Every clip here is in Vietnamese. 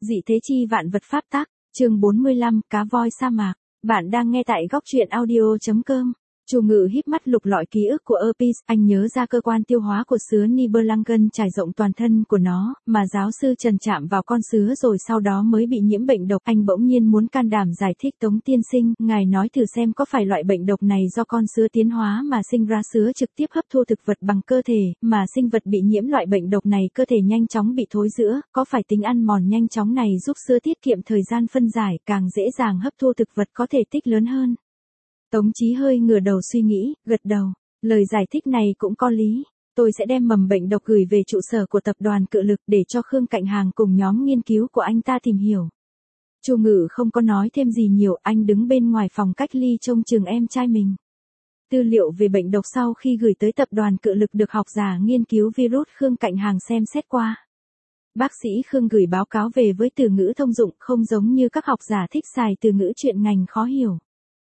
Dị thế chi vạn vật pháp tắc, chương 45, cá voi sa mạc. Bạn đang nghe tại góc truyện audio.com. Chu Ngự híp mắt lục lọi ký ức của Erpis, anh nhớ ra cơ quan tiêu hóa của sứa Nibelungen trải rộng toàn thân của nó, mà giáo sư Trần chạm vào con sứa rồi sau đó mới bị nhiễm bệnh độc. Anh bỗng nhiên muốn can đảm giải thích Tống tiên sinh, ngài nói thử xem có phải loại bệnh độc này do con sứa tiến hóa mà sinh ra sứa trực tiếp hấp thu thực vật bằng cơ thể, mà sinh vật bị nhiễm loại bệnh độc này cơ thể nhanh chóng bị thối rữa, có phải tính ăn mòn nhanh chóng này giúp sứa tiết kiệm thời gian phân giải, càng dễ dàng hấp thu thực vật có thể tích lớn hơn. Tống Chí hơi ngửa đầu suy nghĩ, gật đầu. Lời giải thích này cũng có lý. Tôi sẽ đem mầm bệnh độc gửi về trụ sở của tập đoàn Cự Lực để cho Khương Cạnh Hàng cùng nhóm nghiên cứu của anh ta tìm hiểu. Chu Ngự không có nói thêm gì nhiều, anh đứng bên ngoài phòng cách ly trông chừng em trai mình. Tư liệu về bệnh độc sau khi gửi tới tập đoàn Cự Lực được học giả nghiên cứu virus Khương Cạnh Hàng xem xét qua. Bác sĩ Khương gửi báo cáo về với từ ngữ thông dụng, không giống như các học giả thích xài từ ngữ chuyên ngành khó hiểu.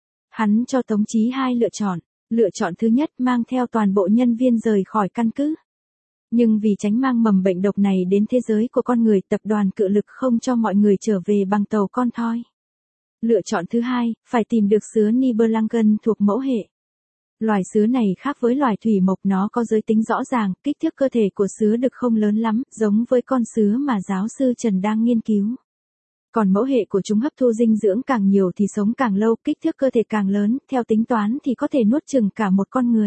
Hắn cho Tống Chí hai lựa chọn. Lựa chọn thứ nhất, mang theo toàn bộ nhân viên rời khỏi căn cứ. Nhưng vì tránh mang mầm bệnh độc này đến thế giới của con người, tập đoàn Cự Lực không cho mọi người trở về bằng tàu con thoi. Lựa chọn thứ hai, phải tìm được sứa Nibelungen thuộc mẫu hệ. Loài sứa này khác với loài thủy mộc, nó có giới tính rõ ràng, kích thước cơ thể của sứa đực không lớn lắm, giống với con sứa mà giáo sư Trần đang nghiên cứu. Còn mẫu hệ của chúng hấp thu dinh dưỡng càng nhiều thì sống càng lâu, kích thước cơ thể càng lớn, theo tính toán thì có thể nuốt chửng cả một con người.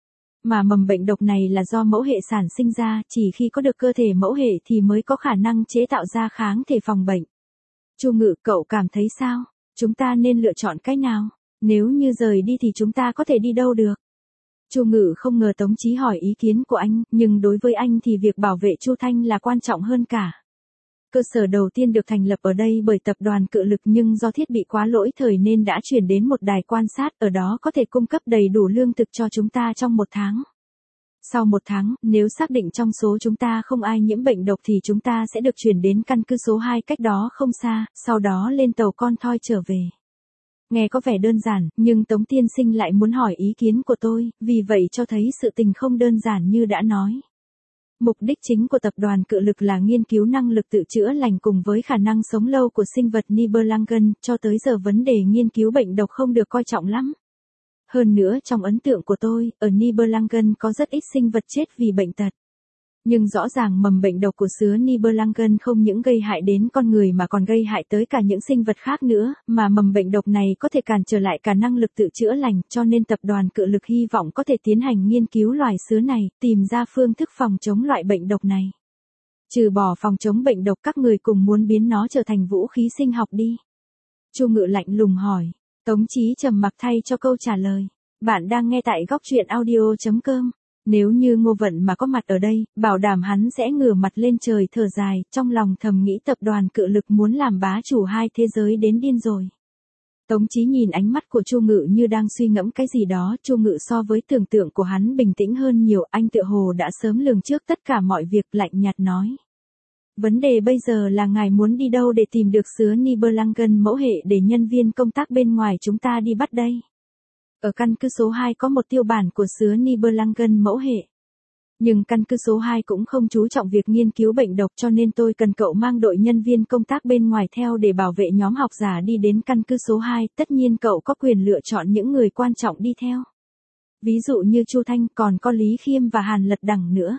Mà mầm bệnh độc này là do mẫu hệ sản sinh ra, chỉ khi có được cơ thể mẫu hệ thì mới có khả năng chế tạo ra kháng thể phòng bệnh. Chu Ngự, cậu cảm thấy sao? Chúng ta nên lựa chọn cái nào? Nếu như rời đi thì chúng ta có thể đi đâu được? Chu Ngự không ngờ Tống Chí hỏi ý kiến của anh, nhưng đối với anh thì việc bảo vệ Chu Thanh là quan trọng hơn cả. Cơ sở đầu tiên được thành lập ở đây bởi tập đoàn Cự Lực, nhưng do thiết bị quá lỗi thời nên đã chuyển đến một đài quan sát, ở đó có thể cung cấp đầy đủ lương thực cho chúng ta trong 1 tháng. Sau 1 tháng, nếu xác định trong số chúng ta không ai nhiễm bệnh độc thì chúng ta sẽ được chuyển đến căn cứ số 2 cách đó không xa, sau đó lên tàu con thoi trở về. Nghe có vẻ đơn giản, nhưng Tống tiên sinh lại muốn hỏi ý kiến của tôi, vì vậy cho thấy sự tình không đơn giản như đã nói. Mục đích chính của tập đoàn Cự Lực là nghiên cứu năng lực tự chữa lành cùng với khả năng sống lâu của sinh vật Nibelungen, cho tới giờ vấn đề nghiên cứu bệnh độc không được coi trọng lắm. Hơn nữa trong ấn tượng của tôi, ở Nibelungen có rất ít sinh vật chết vì bệnh tật. Nhưng rõ ràng mầm bệnh độc của sứa Nibelungen không những gây hại đến con người mà còn gây hại tới cả những sinh vật khác nữa, mà mầm bệnh độc này có thể cản trở lại cả năng lực tự chữa lành, cho nên tập đoàn Cự Lực hy vọng có thể tiến hành nghiên cứu loài sứa này, tìm ra phương thức phòng chống loại bệnh độc này. Trừ bỏ phòng chống bệnh độc, các người cùng muốn biến nó trở thành vũ khí sinh học đi. Chu Ngự lạnh lùng hỏi. Tống Chí trầm mặc thay cho câu trả lời. Bạn đang nghe tại góc truyện audio.com. Nếu như Ngô Vận mà có mặt ở đây, bảo đảm hắn sẽ ngửa mặt lên trời thở dài, trong lòng thầm nghĩ tập đoàn Cự Lực muốn làm bá chủ 2 thế giới đến điên rồi. Tống Chí nhìn ánh mắt của Chu Ngự như đang suy ngẫm cái gì đó, Chu Ngự so với tưởng tượng của hắn bình tĩnh hơn nhiều, anh tựa hồ đã sớm lường trước tất cả mọi việc, lạnh nhạt nói. Vấn đề bây giờ là ngài muốn đi đâu để tìm được sứa Nibelungen mẫu hệ để nhân viên công tác bên ngoài chúng ta đi bắt đây. Ở căn cứ số 2 có một tiêu bản của sứa Nibelungen mẫu hệ. Nhưng căn cứ số 2 cũng không chú trọng việc nghiên cứu bệnh độc, cho nên tôi cần cậu mang đội nhân viên công tác bên ngoài theo để bảo vệ nhóm học giả đi đến căn cứ số 2, tất nhiên cậu có quyền lựa chọn những người quan trọng đi theo. Ví dụ như Chu Thanh, còn có Lý Khiêm và Hàn Lật Đằng nữa.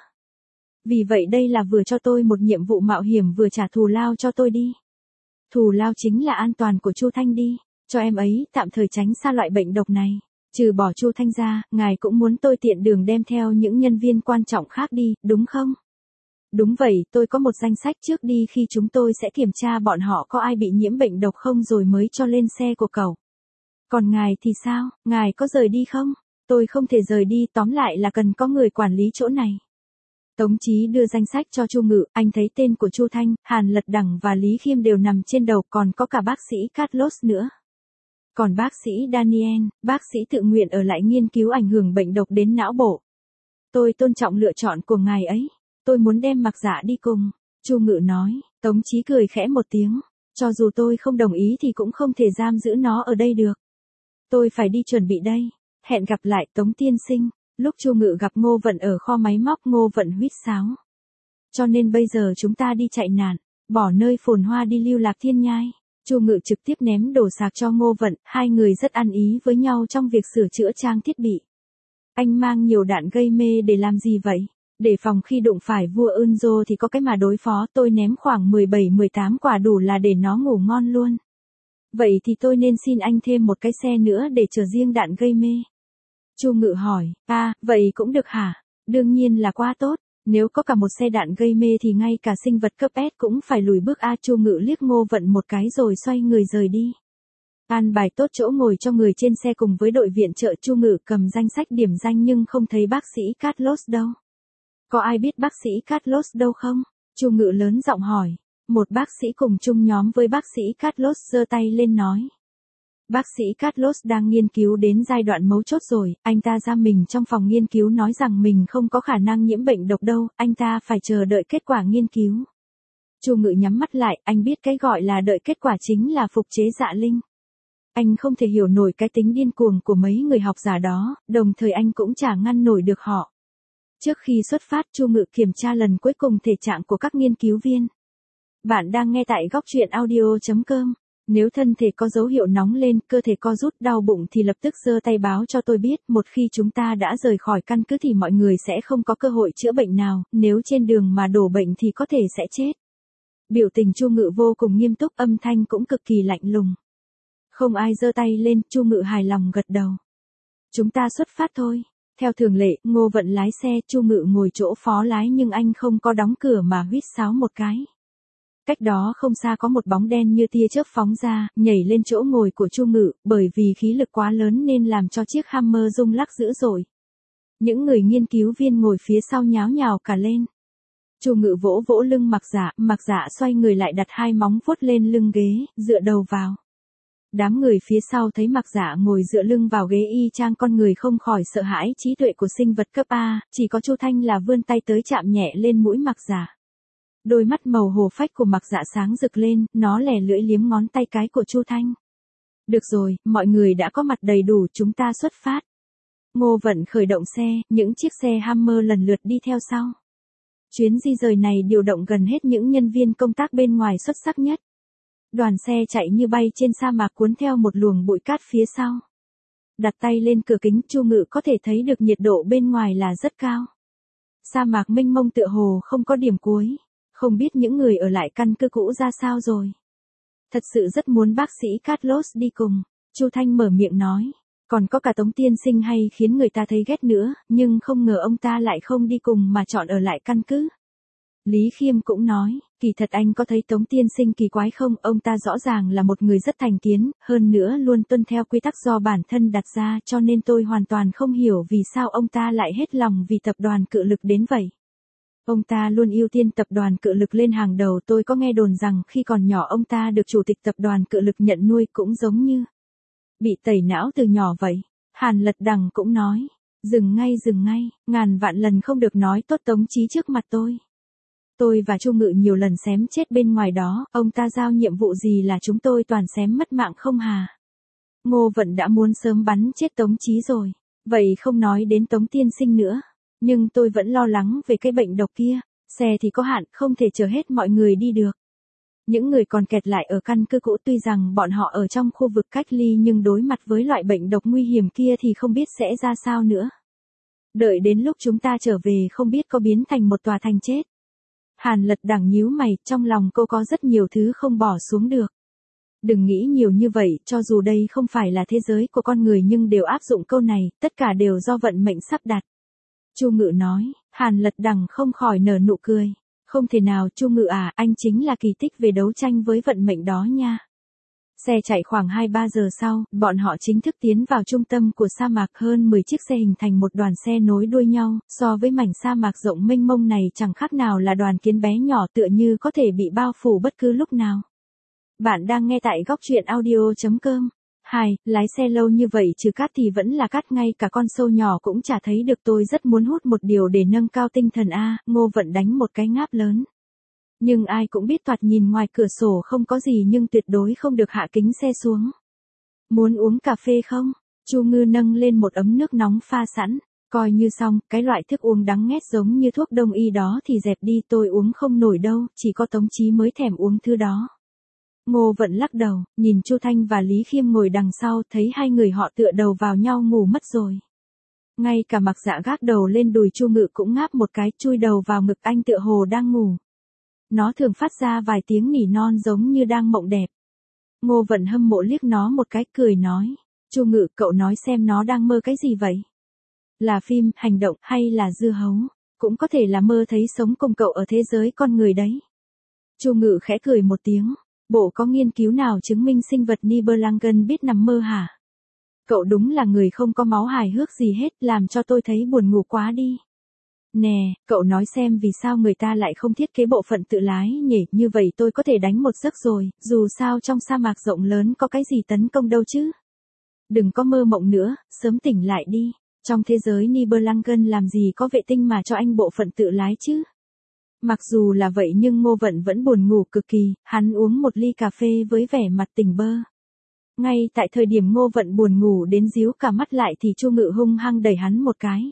Vì vậy đây là vừa cho tôi một nhiệm vụ mạo hiểm vừa trả thù lao cho tôi đi. Thù lao chính là an toàn của Chu Thanh đi, cho em ấy tạm thời tránh xa loại bệnh độc này. Trừ bỏ Chu Thanh ra, ngài cũng muốn tôi tiện đường đem theo những nhân viên quan trọng khác đi, đúng không? Đúng vậy, tôi có một danh sách trước đi, khi chúng tôi sẽ kiểm tra bọn họ có ai bị nhiễm bệnh độc không rồi mới cho lên xe của cậu. Còn ngài thì sao, ngài có rời đi không? Tôi không thể rời đi, tóm lại là cần có người quản lý chỗ này. Tống Chí đưa danh sách cho Chu Ngự, anh thấy tên của Chu Thanh, Hàn Lật Đằng và Lý Khiêm đều nằm trên đầu, còn có cả bác sĩ Carlos nữa. Còn bác sĩ Daniel, bác sĩ tự nguyện ở lại nghiên cứu ảnh hưởng bệnh độc đến não bộ. Tôi tôn trọng lựa chọn của ngài ấy. Tôi muốn đem Mặc Dạ đi cùng. Chu Ngự nói. Tống Chí cười khẽ một tiếng. Cho dù tôi không đồng ý thì cũng không thể giam giữ nó ở đây được. Tôi phải đi chuẩn bị đây. Hẹn gặp lại Tống tiên sinh. Lúc Chu Ngự gặp Ngô Vận ở kho máy móc, Ngô Vận huýt sáo. Cho nên bây giờ chúng ta đi chạy nạn. bỏ nơi phồn hoa đi lưu lạc thiên nhai. Chu Ngự trực tiếp ném đồ sạc cho Ngô Vận, hai người rất ăn ý với nhau trong việc sửa chữa trang thiết bị. Anh mang nhiều đạn gây mê để làm gì vậy? Để phòng khi đụng phải vua Unzo thì có cái mà đối phó, tôi ném khoảng 17-18 quả đủ là để nó ngủ ngon luôn. Vậy thì tôi nên xin anh thêm một cái xe nữa để chở riêng đạn gây mê. Chu Ngự hỏi, vậy cũng được hả? Đương nhiên là quá tốt, nếu có cả một xe đạn gây mê thì ngay cả sinh vật cấp S cũng phải lùi bước. Chu Ngự liếc Ngô Vận một cái rồi xoay người rời đi. An bài tốt chỗ ngồi cho người trên xe cùng với đội viện trợ. Chu Ngự cầm danh sách điểm danh nhưng không thấy bác sĩ Carlos đâu. Có ai biết bác sĩ Carlos đâu không? Chu Ngự lớn giọng hỏi. Một bác sĩ cùng chung nhóm với bác sĩ Carlos giơ tay lên nói. Bác sĩ Carlos đang nghiên cứu đến giai đoạn mấu chốt rồi, anh ta giam mình trong phòng nghiên cứu nói rằng mình không có khả năng nhiễm bệnh độc đâu, anh ta phải chờ đợi kết quả nghiên cứu. Chu Ngự nhắm mắt lại, anh biết cái gọi là đợi kết quả chính là phục chế dạ linh. Anh không thể hiểu nổi cái tính điên cuồng của mấy người học giả đó, đồng thời anh cũng chả ngăn nổi được họ. Trước khi xuất phát, Chu Ngự kiểm tra lần cuối cùng thể trạng của các nghiên cứu viên. Bạn đang nghe tại góc truyện audio.com. Nếu thân thể có dấu hiệu nóng lên, cơ thể co rút, đau bụng thì lập tức giơ tay báo cho tôi biết. Một khi chúng ta đã rời khỏi căn cứ thì mọi người sẽ không có cơ hội chữa bệnh nào, nếu trên đường mà đổ bệnh thì có thể sẽ chết. Biểu tình Chu Ngự vô cùng nghiêm túc, âm thanh cũng cực kỳ lạnh lùng. Không ai giơ tay lên, Chu Ngự hài lòng gật đầu. Chúng ta xuất phát thôi. Theo thường lệ, Ngô Vận lái xe, Chu Ngự ngồi chỗ phó lái nhưng anh không có đóng cửa mà huýt sáo một cái. Cách đó không xa có một bóng đen như tia chớp phóng ra, nhảy lên chỗ ngồi của Chu Ngự, bởi vì khí lực quá lớn nên làm cho chiếc Hammer rung lắc dữ dội. Những người nghiên cứu viên ngồi phía sau nháo nhào cả lên. Chu Ngự vỗ vỗ lưng Mặc Dạ xoay người lại đặt hai móng vuốt lên lưng ghế, dựa đầu vào. Đám người phía sau thấy Mặc Dạ ngồi dựa lưng vào ghế y chang con người không khỏi sợ hãi trí tuệ của sinh vật cấp A, chỉ có Chu Thanh là vươn tay tới chạm nhẹ lên mũi Mặc Dạ. Đôi mắt màu hồ phách của Mặc Dạ sáng rực lên, nó lẻ lưỡi liếm ngón tay cái của Chu Thanh. Được rồi, mọi người đã có mặt đầy đủ, chúng ta xuất phát. Ngô Vận khởi động xe, những chiếc xe Hammer lần lượt đi theo sau. Chuyến di rời này điều động gần hết những nhân viên công tác bên ngoài xuất sắc nhất. Đoàn xe chạy như bay trên sa mạc cuốn theo một luồng bụi cát phía sau. Đặt tay lên cửa kính, Chu Ngự có thể thấy được nhiệt độ bên ngoài là rất cao. Sa mạc mênh mông tựa hồ không có điểm cuối. Không biết những người ở lại căn cứ cũ ra sao rồi. Thật sự rất muốn bác sĩ Carlos đi cùng. Chu Thanh mở miệng nói. Còn có cả Tống tiên sinh hay khiến người ta thấy ghét nữa, nhưng không ngờ ông ta lại không đi cùng mà chọn ở lại căn cứ. Lý Khiêm cũng nói, kỳ thật anh có thấy Tống tiên sinh kỳ quái không, ông ta rõ ràng là một người rất thành kiến, hơn nữa luôn tuân theo quy tắc do bản thân đặt ra, cho nên tôi hoàn toàn không hiểu vì sao ông ta lại hết lòng vì tập đoàn Cự Lực đến vậy. Ông ta luôn ưu tiên tập đoàn Cự Lực lên hàng đầu, tôi có nghe đồn rằng khi còn nhỏ ông ta được chủ tịch tập đoàn Cự Lực nhận nuôi cũng giống như bị tẩy não từ nhỏ vậy. Hàn Lật Đằng cũng nói, dừng ngay, ngàn vạn lần không được nói tốt Tống Chí trước mặt tôi. Tôi và Chu Ngự nhiều lần xém chết bên ngoài đó, ông ta giao nhiệm vụ gì là chúng tôi toàn xém mất mạng không hà. Ngô Vận đã muốn sớm bắn chết Tống Chí rồi, vậy không nói đến Tống tiên sinh nữa. Nhưng tôi vẫn lo lắng về cái bệnh độc kia, xe thì có hạn, không thể chở hết mọi người đi được. Những người còn kẹt lại ở căn cứ cũ tuy rằng bọn họ ở trong khu vực cách ly nhưng đối mặt với loại bệnh độc nguy hiểm kia thì không biết sẽ ra sao nữa. Đợi đến lúc chúng ta trở về không biết có biến thành một tòa thành chết. Hàn Lật Đằng nhíu mày, trong lòng cô có rất nhiều thứ không bỏ xuống được. Đừng nghĩ nhiều như vậy, cho dù đây không phải là thế giới của con người nhưng đều áp dụng câu này, tất cả đều do vận mệnh sắp đặt. Chu Ngự nói, Hàn Lật Đằng không khỏi nở nụ cười. Không thể nào, Chu Ngự à, anh chính là kỳ tích về đấu tranh với vận mệnh đó nha. Xe chạy khoảng 2-3 giờ sau, bọn họ chính thức tiến vào trung tâm của sa mạc, hơn 10 chiếc xe hình thành một đoàn xe nối đuôi nhau, so với mảnh sa mạc rộng mênh mông này chẳng khác nào là đoàn kiến bé nhỏ tựa như có thể bị bao phủ bất cứ lúc nào. Bạn đang nghe tại góc truyện audio.com. Lái xe lâu như vậy trừ cát thì vẫn là cát, ngay cả con sâu nhỏ cũng chả thấy được, tôi rất muốn hút một điều để nâng cao tinh thần a. Ngô Vận đánh một cái ngáp lớn. Nhưng ai cũng biết thoạt nhìn ngoài cửa sổ không có gì nhưng tuyệt đối không được hạ kính xe xuống. Muốn uống cà phê không? Chu Ngư nâng lên một ấm nước nóng pha sẵn. Coi như xong, cái loại thức uống đắng nghét giống như thuốc đông y đó thì dẹp đi, tôi uống không nổi đâu, chỉ có Tống Chí mới thèm uống thứ đó. Ngô Vận lắc đầu, nhìn Chu Thanh và Lý Khiêm ngồi đằng sau, thấy hai người họ tựa đầu vào nhau ngủ mất rồi. Ngay cả Mặc Dạ gác đầu lên đùi Chu Ngự cũng ngáp một cái, chui đầu vào ngực anh tựa hồ đang ngủ. Nó thường phát ra vài tiếng nỉ non giống như đang mộng đẹp. Ngô Vận hâm mộ liếc nó một cái, cười nói, Chu Ngự, cậu nói xem nó đang mơ cái gì vậy? Là phim, hành động, hay là dưa hấu? Cũng có thể là mơ thấy sống cùng cậu ở thế giới con người đấy. Chu Ngự khẽ cười một tiếng, bộ có nghiên cứu nào chứng minh sinh vật Nibelungen biết nằm mơ hả? Cậu đúng là người không có máu hài hước gì hết, làm cho tôi thấy buồn ngủ quá đi. Nè, cậu nói xem vì sao người ta lại không thiết kế bộ phận tự lái nhỉ, như vậy tôi có thể đánh một giấc rồi, dù sao trong sa mạc rộng lớn có cái gì tấn công đâu chứ. Đừng có mơ mộng nữa, sớm tỉnh lại đi. Trong thế giới Nibelungen làm gì có vệ tinh mà cho anh bộ phận tự lái chứ? Mặc dù là vậy nhưng Ngô Vận vẫn buồn ngủ cực kỳ, hắn uống một ly cà phê với vẻ mặt tỉnh bơ. Ngay tại thời điểm Ngô Vận buồn ngủ đến díu cả mắt lại thì Chu Ngự hung hăng đẩy hắn một cái.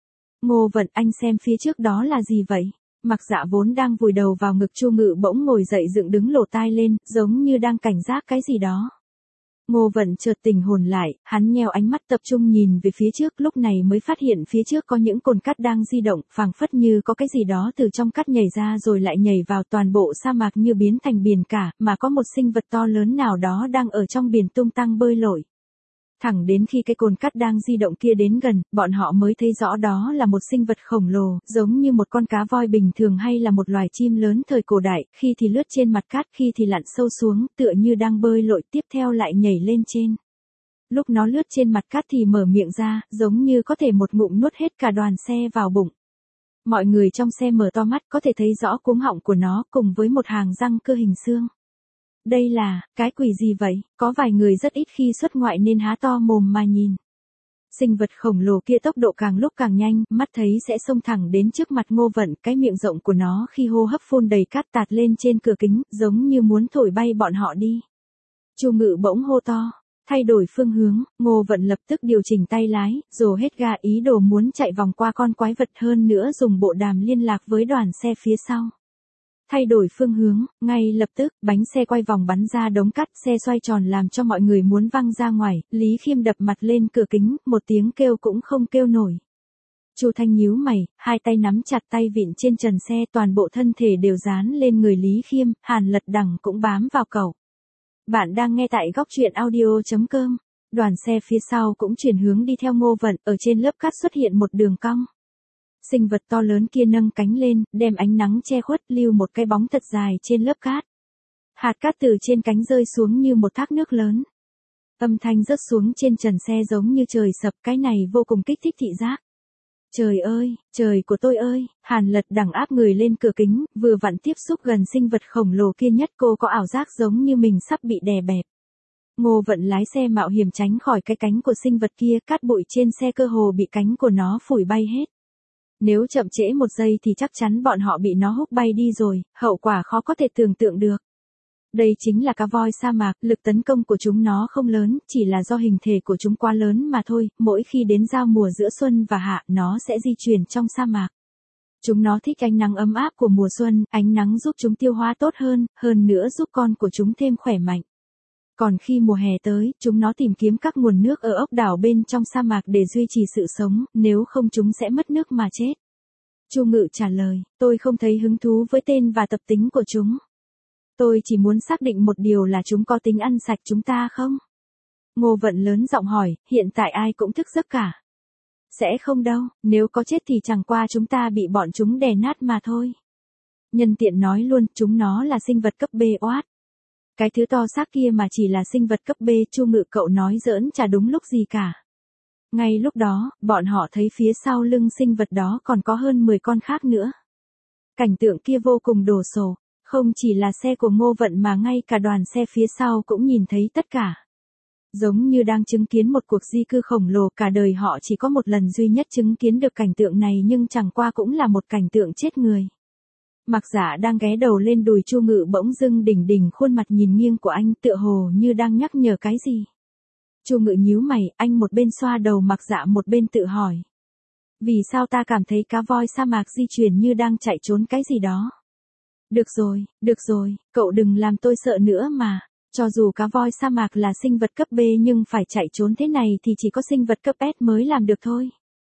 Ngô Vận, anh xem phía trước đó là gì vậy? Mặc Dạ vốn đang vùi đầu vào ngực Chu Ngự bỗng ngồi dậy dựng đứng lỗ tai lên, giống như đang cảnh giác cái gì đó. Ngô Vận chợt tỉnh hồn lại, hắn nheo ánh mắt tập trung nhìn về phía trước, lúc này mới phát hiện phía trước có những cồn cát đang di động, phảng phất như có cái gì đó từ trong cát nhảy ra rồi lại nhảy vào, toàn bộ sa mạc như biến thành biển cả, mà có một sinh vật to lớn nào đó đang ở trong biển tung tăng bơi lội. Thẳng đến khi cái cồn cát đang di động kia đến gần, bọn họ mới thấy rõ đó là một sinh vật khổng lồ, giống như một con cá voi bình thường hay là một loài chim lớn thời cổ đại, khi thì lướt trên mặt cát, khi thì lặn sâu xuống, tựa như đang bơi lội, tiếp theo lại nhảy lên trên. Lúc nó lướt trên mặt cát thì mở miệng ra, giống như có thể một ngụm nuốt hết cả đoàn xe vào bụng. Mọi người trong xe mở to mắt, có thể thấy rõ cuống họng của nó cùng với một hàng răng cơ hình xương. Đây là, cái quỷ gì vậy? Có vài người rất ít khi xuất ngoại nên há to mồm mà nhìn. Sinh vật khổng lồ kia tốc độ càng lúc càng nhanh, mắt thấy sẽ xông thẳng đến trước mặt Ngô Vận, cái miệng rộng của nó khi hô hấp phun đầy cát tạt lên trên cửa kính, giống như muốn thổi bay bọn họ đi. Chu Ngự bỗng hô to, thay đổi phương hướng, Ngô Vận lập tức điều chỉnh tay lái, rồ hết ga ý đồ muốn chạy vòng qua con quái vật, hơn nữa dùng bộ đàm liên lạc với đoàn xe phía sau. Thay đổi phương hướng, ngay lập tức, bánh xe quay vòng bắn ra đống cát, xe xoay tròn làm cho mọi người muốn văng ra ngoài, Lý Khiêm đập mặt lên cửa kính, một tiếng kêu cũng không kêu nổi. Chu Thanh nhíu mày, hai tay nắm chặt tay vịn trên trần xe, toàn bộ thân thể đều dán lên người Lý Khiêm, Hàn Lật Đằng cũng bám vào cậu. Bạn đang nghe tại góc truyện audio.com. Đoàn xe phía sau cũng chuyển hướng đi theo Ngô Vận, ở trên lớp cát xuất hiện một đường cong. Sinh vật to lớn kia nâng cánh lên, đem ánh nắng che khuất, lưu một cái bóng thật dài trên lớp cát. Hạt cát từ trên cánh rơi xuống như một thác nước lớn. Âm thanh rớt xuống trên trần xe giống như trời sập, cái này vô cùng kích thích thị giác. Trời ơi, trời của tôi ơi, Hàn Lật Đằng áp người lên cửa kính, vừa vặn tiếp xúc gần sinh vật khổng lồ kia nhất, cô có ảo giác giống như mình sắp bị đè bẹp. Ngô Vận lái xe mạo hiểm tránh khỏi cái cánh của sinh vật kia, cát bụi trên xe cơ hồ bị cánh của nó phủi bay hết. Nếu chậm trễ một giây thì chắc chắn bọn họ bị nó húc bay đi rồi, hậu quả khó có thể tưởng tượng được. Đây chính là cá voi sa mạc, lực tấn công của chúng nó không lớn, chỉ là do hình thể của chúng quá lớn mà thôi, mỗi khi đến giao mùa giữa xuân và hạ, nó sẽ di chuyển trong sa mạc. Chúng nó thích ánh nắng ấm áp của mùa xuân, ánh nắng giúp chúng tiêu hóa tốt hơn nữa giúp con của chúng thêm khỏe mạnh. Còn khi mùa hè tới, chúng nó tìm kiếm các nguồn nước ở ốc đảo bên trong sa mạc để duy trì sự sống, nếu không chúng sẽ mất nước mà chết. Chu Ngự trả lời, tôi không thấy hứng thú với tên và tập tính của chúng. Tôi chỉ muốn xác định một điều là chúng có tính ăn sạch chúng ta không? Ngô Vận lớn giọng hỏi, hiện tại ai cũng thức giấc cả. Sẽ không đâu, nếu có chết thì chẳng qua chúng ta bị bọn chúng đè nát mà thôi. Nhân tiện nói luôn, chúng nó là sinh vật cấp B oát. Cái thứ to xác kia mà chỉ là sinh vật cấp B, Chu Ngự cậu nói giỡn chả đúng lúc gì cả. Ngay lúc đó, bọn họ thấy phía sau lưng sinh vật đó còn có hơn 10 con khác nữa. Cảnh tượng kia vô cùng đồ sộ, không chỉ là xe của Ngô Vận mà ngay cả đoàn xe phía sau cũng nhìn thấy tất cả. Giống như đang chứng kiến một cuộc di cư khổng lồ, cả đời họ chỉ có một lần duy nhất chứng kiến được cảnh tượng này nhưng chẳng qua cũng là một cảnh tượng chết người. Mặc Dạ đang ghé đầu lên đùi Chu Ngự bỗng dưng đỉnh đỉnh khuôn mặt nhìn nghiêng của anh tựa hồ như đang nhắc nhở cái gì. Chu Ngự nhíu mày, anh một bên xoa đầu Mặc Dạ một bên tự hỏi. Vì sao ta cảm thấy cá voi sa mạc di chuyển như đang chạy trốn cái gì đó? Được rồi, cậu đừng làm tôi sợ nữa mà. Cho dù cá voi sa mạc là sinh vật cấp B nhưng phải chạy trốn thế này thì chỉ có sinh vật cấp S mới làm được thôi.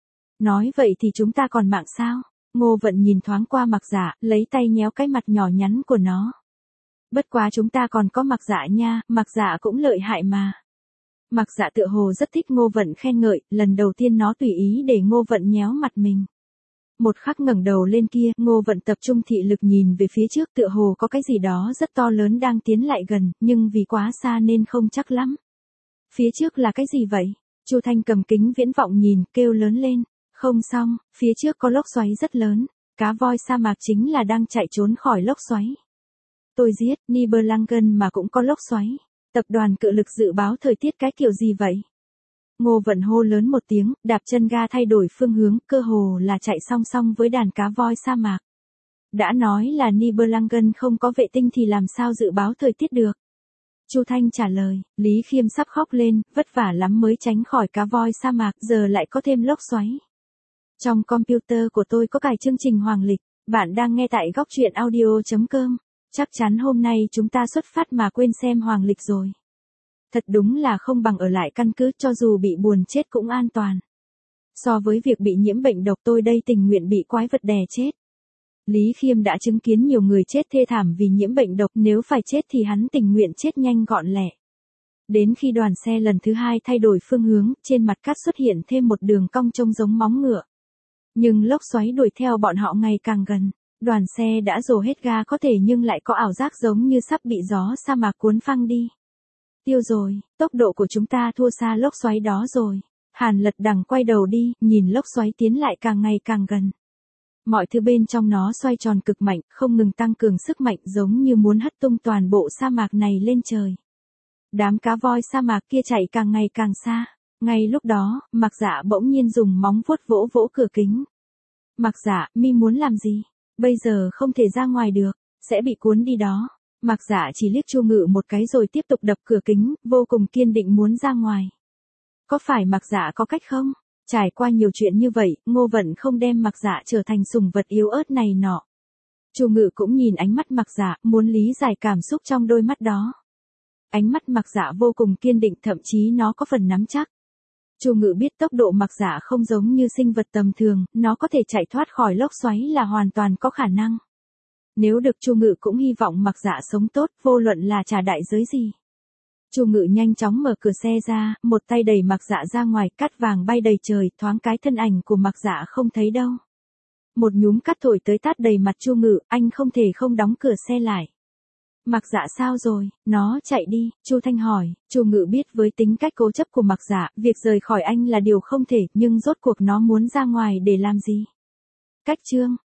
Nói vậy thì chúng ta còn mạng sao? Ngô Vận nhìn thoáng qua Mạc Dạ, lấy tay nhéo cái mặt nhỏ nhắn của nó. Bất quá chúng ta còn có Mạc Dạ nha, Mạc Dạ cũng lợi hại mà. Mạc Dạ tựa hồ rất thích Ngô Vận khen ngợi, lần đầu tiên nó tùy ý để Ngô Vận nhéo mặt mình. Một khắc ngẩng đầu lên kia, Ngô Vận tập trung thị lực nhìn về phía trước, tựa hồ có cái gì đó rất to lớn đang tiến lại gần, nhưng vì quá xa nên không chắc lắm. Phía trước là cái gì vậy? Chu Thanh cầm kính viễn vọng nhìn, kêu lớn lên. Không xong, phía trước có lốc xoáy rất lớn. Cá voi sa mạc chính là đang chạy trốn khỏi lốc xoáy. Tôi giết, Nibelungen mà cũng có lốc xoáy. Tập đoàn Cự Lực dự báo thời tiết cái kiểu gì vậy? Ngô Vận hô lớn một tiếng, đạp chân ga thay đổi phương hướng, cơ hồ là chạy song song với đàn cá voi sa mạc. Đã nói là Nibelungen không có vệ tinh thì làm sao dự báo thời tiết được? Chu Thanh trả lời, Lý Khiêm sắp khóc lên, vất vả lắm mới tránh khỏi cá voi sa mạc, giờ lại có thêm lốc xoáy. Trong computer của tôi có cài chương trình Hoàng Lịch, bạn đang nghe tại góc truyện audio.com. Chắc chắn hôm nay chúng ta xuất phát mà quên xem Hoàng Lịch rồi. Thật đúng là không bằng ở lại căn cứ, cho dù bị buồn chết cũng an toàn. So với việc bị nhiễm bệnh độc tôi đây tình nguyện bị quái vật đè chết. Lý Khiêm đã chứng kiến nhiều người chết thê thảm vì nhiễm bệnh độc, nếu phải chết thì hắn tình nguyện chết nhanh gọn lẹ. Đến khi đoàn xe lần thứ hai thay đổi phương hướng, trên mặt cát xuất hiện thêm một đường cong trông giống móng ngựa. Nhưng lốc xoáy đuổi theo bọn họ ngày càng gần. Đoàn xe đã dồ hết ga có thể nhưng lại có ảo giác giống như sắp bị gió sa mạc cuốn phăng đi. Tiêu rồi, tốc độ của chúng ta thua xa lốc xoáy đó rồi. Hàn Lật Đằng quay đầu đi, nhìn lốc xoáy tiến lại càng ngày càng gần. Mọi thứ bên trong nó xoay tròn cực mạnh, không ngừng tăng cường sức mạnh giống như muốn hất tung toàn bộ sa mạc này lên trời. Đám cá voi sa mạc kia chạy càng ngày càng xa. Ngay lúc đó, Mạc Dạ bỗng nhiên dùng móng vuốt vỗ vỗ cửa kính. Mạc Dạ, mi muốn làm gì? Bây giờ không thể ra ngoài được, sẽ bị cuốn đi đó. Mạc Dạ chỉ liếc Chu Ngự một cái rồi tiếp tục đập cửa kính, vô cùng kiên định muốn ra ngoài. Có phải Mạc Dạ có cách không? Trải qua nhiều chuyện như vậy, Ngô Vận không đem Mạc Dạ trở thành sủng vật yếu ớt này nọ. Chu Ngự cũng nhìn ánh mắt Mạc Dạ, muốn lý giải cảm xúc trong đôi mắt đó. Ánh mắt Mạc Dạ vô cùng kiên định, thậm chí nó có phần nắm chắc. Chu Ngự biết tốc độ Mạc Dạ không giống như sinh vật tầm thường, nó có thể chạy thoát khỏi lốc xoáy là hoàn toàn có khả năng. Nếu được, Chu Ngự cũng hy vọng Mạc Dạ sống tốt, vô luận là trả đại giới gì. Chu Ngự nhanh chóng mở cửa xe ra, một tay đẩy Mạc Dạ ra ngoài, cát vàng bay đầy trời, thoáng cái thân ảnh của Mạc Dạ không thấy đâu. Một nhúm cát thổi tới tát đầy mặt Chu Ngự, anh không thể không đóng cửa xe lại. Mạc Dạ sao rồi, nó chạy đi, Chu Thanh hỏi. Chu Ngự biết với tính cách cố chấp của Mạc Dạ, việc rời khỏi anh là điều không thể, nhưng rốt cuộc nó muốn ra ngoài để làm gì? Cách chương,